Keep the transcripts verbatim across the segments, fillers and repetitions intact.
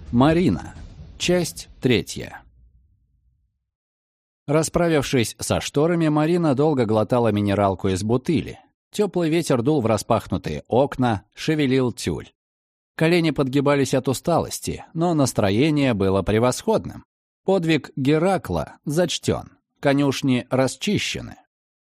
Марина. Часть третья. Расправившись со шторами, Марина долго глотала минералку из бутыли. Теплый ветер дул в распахнутые окна, шевелил тюль. Колени подгибались от усталости, но настроение было превосходным. Подвиг Геракла зачтен, конюшни расчищены.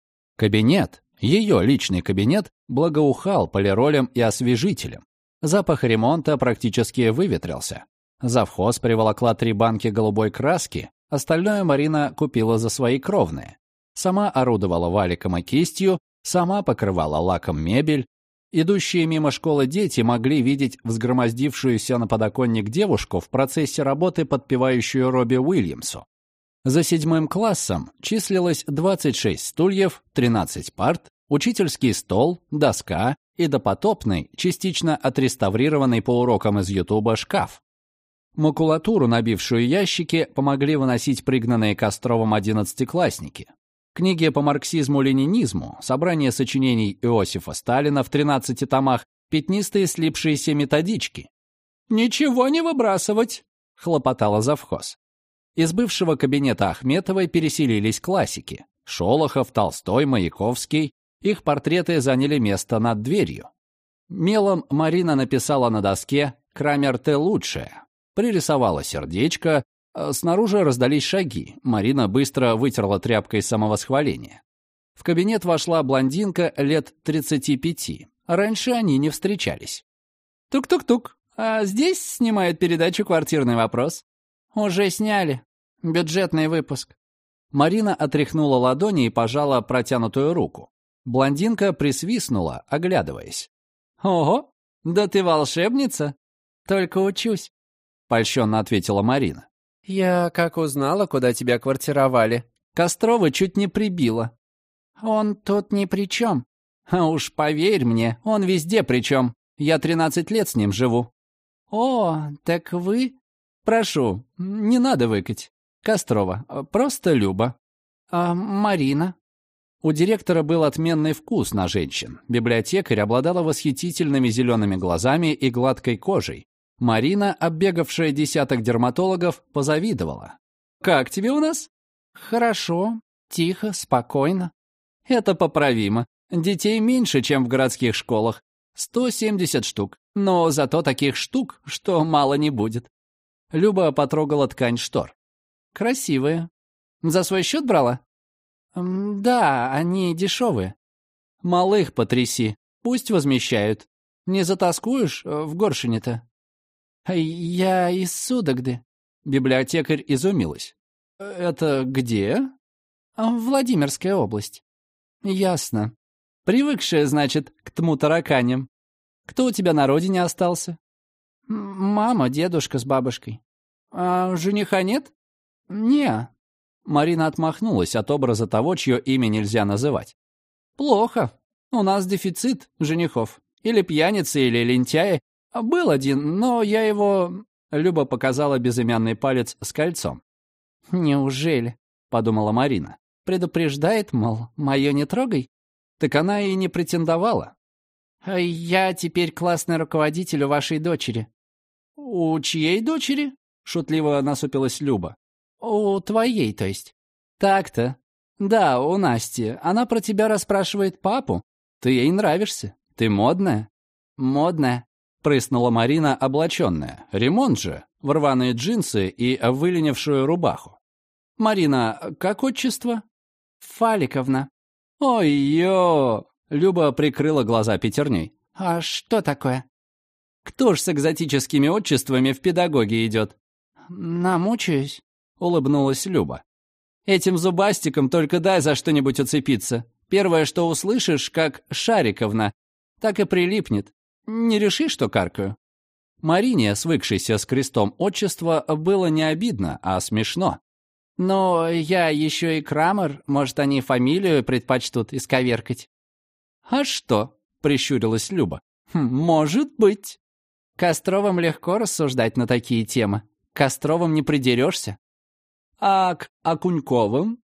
Кабинет, ее личный кабинет, благоухал полиролем и освежителем. Запах ремонта практически выветрился. Завхоз приволокла три банки голубой краски, остальное Марина купила за свои кровные. Сама орудовала валиком и кистью, сама покрывала лаком мебель. Идущие мимо школы дети могли видеть взгромоздившуюся на подоконник девушку в процессе работы, подпевающую Робби Уильямсу. За седьмым классом числилось двадцать шесть стульев, тринадцать парт, учительский стол, доска и допотопный, частично отреставрированный по урокам из Ютуба шкаф. Макулатуру, набившую ящики, помогли выносить пригнанные Костровым одиннадцатиклассники. Книги по марксизму-ленинизму, собрание сочинений Иосифа Сталина в тринадцати томах, пятнистые слипшиеся методички. «Ничего не выбрасывать!» — хлопотала завхоз. Из бывшего кабинета Ахметовой переселились классики. Шолохов, Толстой, Маяковский. Их портреты заняли место над дверью. Мелом Марина написала на доске «Крамер, ты лучшая». Пририсовала сердечко. Снаружи раздались шаги. Марина быстро вытерла тряпкой самовосхваления. В кабинет вошла блондинка лет тридцати пяти. Раньше они не встречались. «Тук-тук-тук. А здесь снимают передачу «Квартирный вопрос». «Уже сняли. Бюджетный выпуск». Марина отряхнула ладони и пожала протянутую руку. Блондинка присвистнула, оглядываясь. «Ого, да ты волшебница!» «Только учусь», — польщенно ответила Марина. «Я как узнала, куда тебя квартировали?» Кострова чуть не прибила. «Он тут ни при чем». «А уж поверь мне, он везде при чем. Я тринадцать лет с ним живу». «О, так вы...» «Прошу, не надо выкать. Кострова, просто Люба». «А Марина?» У директора был отменный вкус на женщин. Библиотекарь обладала восхитительными зелеными глазами и гладкой кожей. Марина, оббегавшая десяток дерматологов, позавидовала. «Как тебе у нас?» «Хорошо, тихо, спокойно». «Это поправимо. Детей меньше, чем в городских школах. сто семьдесят штук. Но зато таких штук, что мало не будет». Люба потрогала ткань штор. «Красивые. За свой счет брала?» «Да, они дешевые». «Малых потряси. Пусть возмещают. Не затаскуешь в Горшине-то?» «Я из Судогды». Библиотекарь изумилась. «Это где?» «Владимирская область». «Ясно. Привыкшая, значит, к тму тараканям. Кто у тебя на родине остался?» «Мама, дедушка с бабушкой». «А жениха нет?» «Не». Марина отмахнулась от образа того, чье имя нельзя называть. «Плохо. У нас дефицит женихов. Или пьяницы, или лентяи. Был один, но я его...» Люба показала безымянный палец с кольцом. «Неужели?» — подумала Марина. «Предупреждает, мол, мое не трогай?» Так она и не претендовала. «Я теперь классный руководитель у вашей дочери». «У чьей дочери?» — шутливо насупилась Люба. «У твоей, то есть». «Так-то. Да, у Насти. Она про тебя расспрашивает папу. Ты ей нравишься. Ты модная». «Модная», — прыснула Марина, облаченная. Ремонт же, в рваные джинсы и выленившую рубаху. «Марина, как отчество?» «Фаликовна». «Ой-ё!» — Люба прикрыла глаза пятерней. «А что такое?» «Кто ж с экзотическими отчествами в педагоге идет?» «Намучаюсь», — улыбнулась Люба. «Этим зубастиком только дай за что-нибудь уцепиться. Первое, что услышишь, как Шариковна, так и прилипнет. Не реши, что каркаю». Марине, свыкшейся с крестом отчества, было не обидно, а смешно. «Но я еще и Крамер, может, они фамилию предпочтут исковеркать». «А что?» — прищурилась Люба. «Хм, «Может быть». Костровым легко рассуждать на такие темы. Костровым не придерешься. «А к Окуньковым?»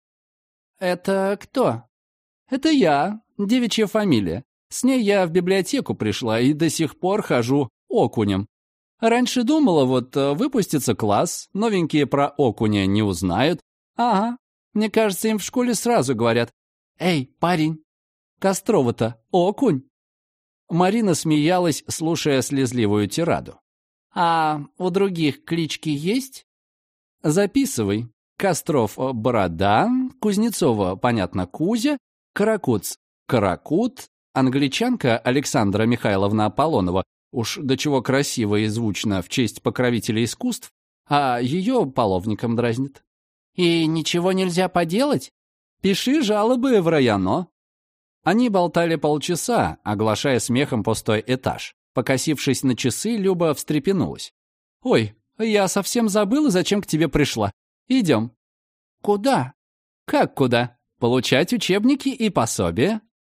«Это кто?» «Это я, девичья фамилия. С ней я в библиотеку пришла и до сих пор хожу окунем. Раньше думала, вот выпустится класс, новенькие про окуня не узнают. Ага, мне кажется, им в школе сразу говорят: «Эй, парень, Кострова-то окунь». Марина смеялась, слушая слезливую тираду. «А у других клички есть?» «Записывай. Костров — Борода, Кузнецова, понятно, Кузя, Каракуц — Каракут, англичанка Александра Михайловна Аполлонова, уж до чего красиво и звучно в честь покровителя искусств, а ее половником дразнит». «И ничего нельзя поделать?» «Пиши жалобы в районо». Они болтали полчаса, оглашая смехом пустой этаж. Покосившись на часы, Люба встрепенулась. «Ой, я совсем забыла, зачем к тебе пришла. Идем». «Куда?» «Как куда? Получать учебники и пособия.